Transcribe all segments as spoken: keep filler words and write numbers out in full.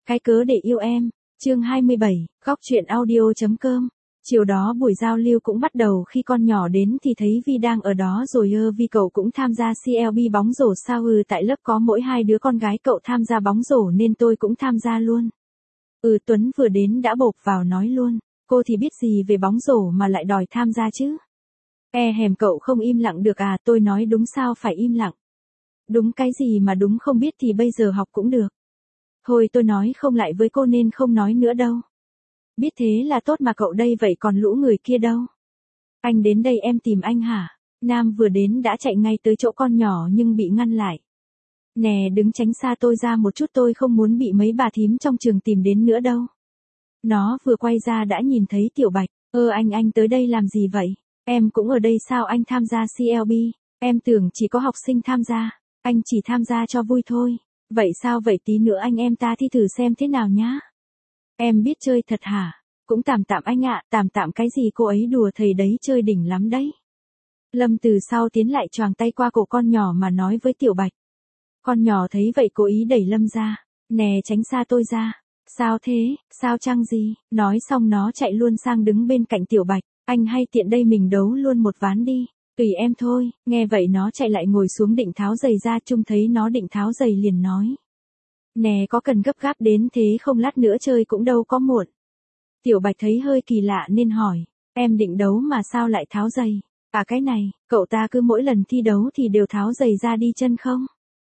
Cái cớ để yêu em, chương hai mươi bảy, góc truyện audio.com. Chiều đó buổi giao lưu cũng bắt đầu khi con nhỏ đến thì thấy Vi đang ở đó rồi. Ơ Vi cậu cũng tham gia xê lờ bê bóng rổ sao? Ừ, tại lớp có mỗi hai đứa con gái cậu tham gia bóng rổ nên tôi cũng tham gia luôn. Ừ, Tuấn vừa đến đã bộp vào nói luôn, cô thì biết gì về bóng rổ mà lại đòi tham gia chứ? E hèm cậu không im lặng được à? Tôi nói đúng, sao phải im lặng? Đúng cái gì mà đúng, không biết thì bây giờ học cũng được. Thôi tôi nói không lại với cô nên không nói nữa đâu. Biết thế là tốt mà cậu đây, vậy còn lũ người kia đâu? Anh đến đây em tìm anh hả? Nam vừa đến đã chạy ngay tới chỗ con nhỏ nhưng bị ngăn lại. Nè, đứng tránh xa tôi ra một chút, tôi không muốn bị mấy bà thím trong trường tìm đến nữa đâu. Nó vừa quay ra đã nhìn thấy Tiểu Bạch. Ơ anh anh tới đây làm gì vậy? Em cũng ở đây sao? Anh tham gia xê lờ bê? Em tưởng chỉ có học sinh tham gia. Anh chỉ tham gia cho vui thôi. Vậy sao vậy? Tí nữa anh em ta thi thử xem thế nào nhá. Em biết chơi thật hả? Cũng tạm tạm anh ạ. Tạm tạm cái gì, cô ấy đùa thầy đấy, chơi đỉnh lắm đấy. Lâm từ sau tiến lại choàng tay qua cổ con nhỏ mà nói với Tiểu Bạch. Con nhỏ thấy vậy cố ý đẩy Lâm ra. Nè, tránh xa tôi ra. Sao thế? Sao chăng gì? Nói xong nó chạy luôn sang đứng bên cạnh Tiểu Bạch. Anh hay tiện đây mình đấu luôn một ván đi. Tùy em thôi. Nghe vậy nó chạy lại ngồi xuống định tháo giày ra. Trông thấy nó định tháo giày liền nói. Nè, có cần gấp gáp đến thế không? Lát nữa chơi cũng đâu có muộn. Tiểu Bạch thấy hơi kỳ lạ nên hỏi. Em định đấu mà sao lại tháo giày? À cái này, cậu ta cứ mỗi lần thi đấu thì đều tháo giày ra đi chân không?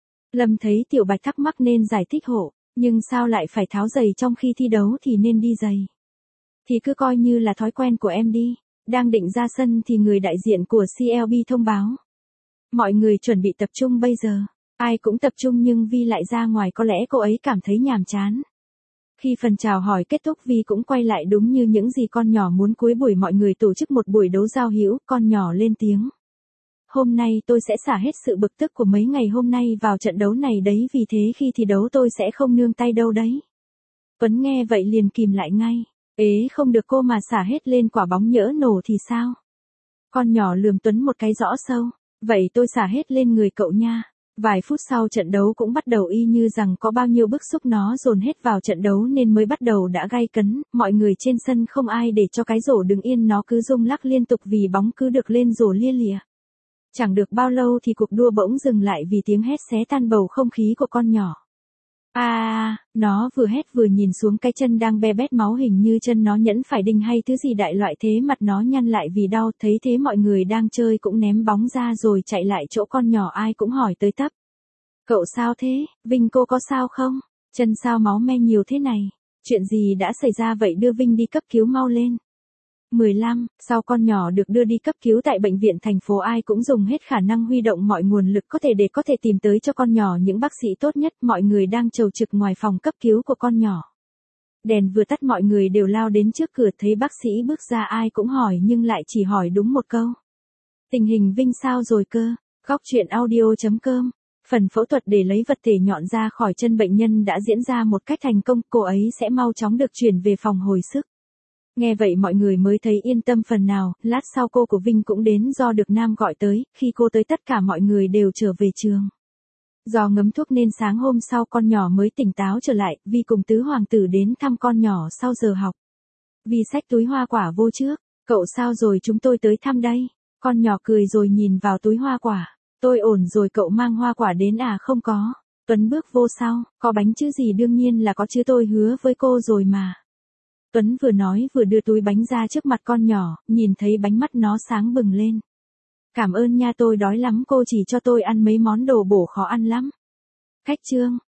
Lâm thấy Tiểu Bạch thắc mắc nên giải thích hộ. Nhưng sao lại phải tháo giày trong khi thi đấu thì nên đi giày? Thì cứ coi như là thói quen của em đi. Đang định ra sân thì người đại diện của xê lờ bê thông báo. Mọi người chuẩn bị tập trung bây giờ. Ai cũng tập trung nhưng Vi lại ra ngoài, có lẽ cô ấy cảm thấy nhàm chán. Khi phần chào hỏi kết thúc, Vi cũng quay lại đúng như những gì con nhỏ muốn. Cuối buổi mọi người tổ chức một buổi đấu giao hữu. Con nhỏ lên tiếng. Hôm nay tôi sẽ xả hết sự bực tức của mấy ngày hôm nay vào trận đấu này đấy, vì thế khi thi đấu tôi sẽ không nương tay đâu đấy. Tuấn nghe vậy liền kìm lại ngay. Ế, không được, cô mà xả hết lên quả bóng nhỡ nổ thì sao? Con nhỏ lườm Tuấn một cái rõ sâu. Vậy tôi xả hết lên người cậu nha. Vài phút sau trận đấu cũng bắt đầu, y như rằng có bao nhiêu bức xúc nó dồn hết vào trận đấu nên mới bắt đầu đã gay cấn. Mọi người trên sân không ai để cho cái rổ đứng yên, nó cứ rung lắc liên tục vì bóng cứ được lên rổ lia lịa. Chẳng được bao lâu thì cuộc đua bỗng dừng lại vì tiếng hét xé tan bầu không khí của con nhỏ. À, à, nó vừa hét vừa nhìn xuống cái chân đang be bét máu, hình như chân nó nhẫn phải đinh hay thứ gì đại loại thế. Mặt nó nhăn lại vì đau. Thấy thế mọi người đang chơi cũng ném bóng ra rồi chạy lại chỗ con nhỏ, ai cũng hỏi tới tấp. Cậu sao thế? Vinh cô có sao không? Chân sao máu me nhiều thế này? Chuyện gì đã xảy ra vậy? Đưa Vinh đi cấp cứu mau lên. mười lăm, sau con nhỏ được đưa đi cấp cứu tại bệnh viện thành phố, ai cũng dùng hết khả năng huy động mọi nguồn lực có thể để có thể tìm tới cho con nhỏ những bác sĩ tốt nhất. Mọi người đang chầu trực ngoài phòng cấp cứu của con nhỏ. Đèn vừa tắt mọi người đều lao đến trước cửa, thấy bác sĩ bước ra ai cũng hỏi nhưng lại chỉ hỏi đúng một câu. Tình hình Vinh sao rồi cơ? Góc truyện audio.com. Phần phẫu thuật để lấy vật thể nhọn ra khỏi chân bệnh nhân đã diễn ra một cách thành công, cô ấy sẽ mau chóng được chuyển về phòng hồi sức. Nghe vậy mọi người mới thấy yên tâm phần nào. Lát sau cô của Vinh cũng đến do được Nam gọi tới. Khi cô tới tất cả mọi người đều trở về trường. Do ngấm thuốc nên sáng hôm sau con nhỏ mới tỉnh táo trở lại. Vi cùng tứ hoàng tử đến thăm con nhỏ sau giờ học. Vi xách túi hoa quả vô trước. Cậu sao rồi? Chúng tôi tới thăm đây. Con nhỏ cười rồi nhìn vào túi hoa quả. Tôi ổn rồi, cậu mang hoa quả đến à? Không có. Tuấn bước vô sau. Có bánh chứ gì? Đương nhiên là có chứ, tôi hứa với cô rồi mà. Tuấn vừa nói vừa đưa túi bánh ra trước mặt con nhỏ, nhìn thấy bánh mắt nó sáng bừng lên. Cảm ơn nha, tôi đói lắm, cô chỉ cho tôi ăn mấy món đồ bổ khó ăn lắm. Khách trương,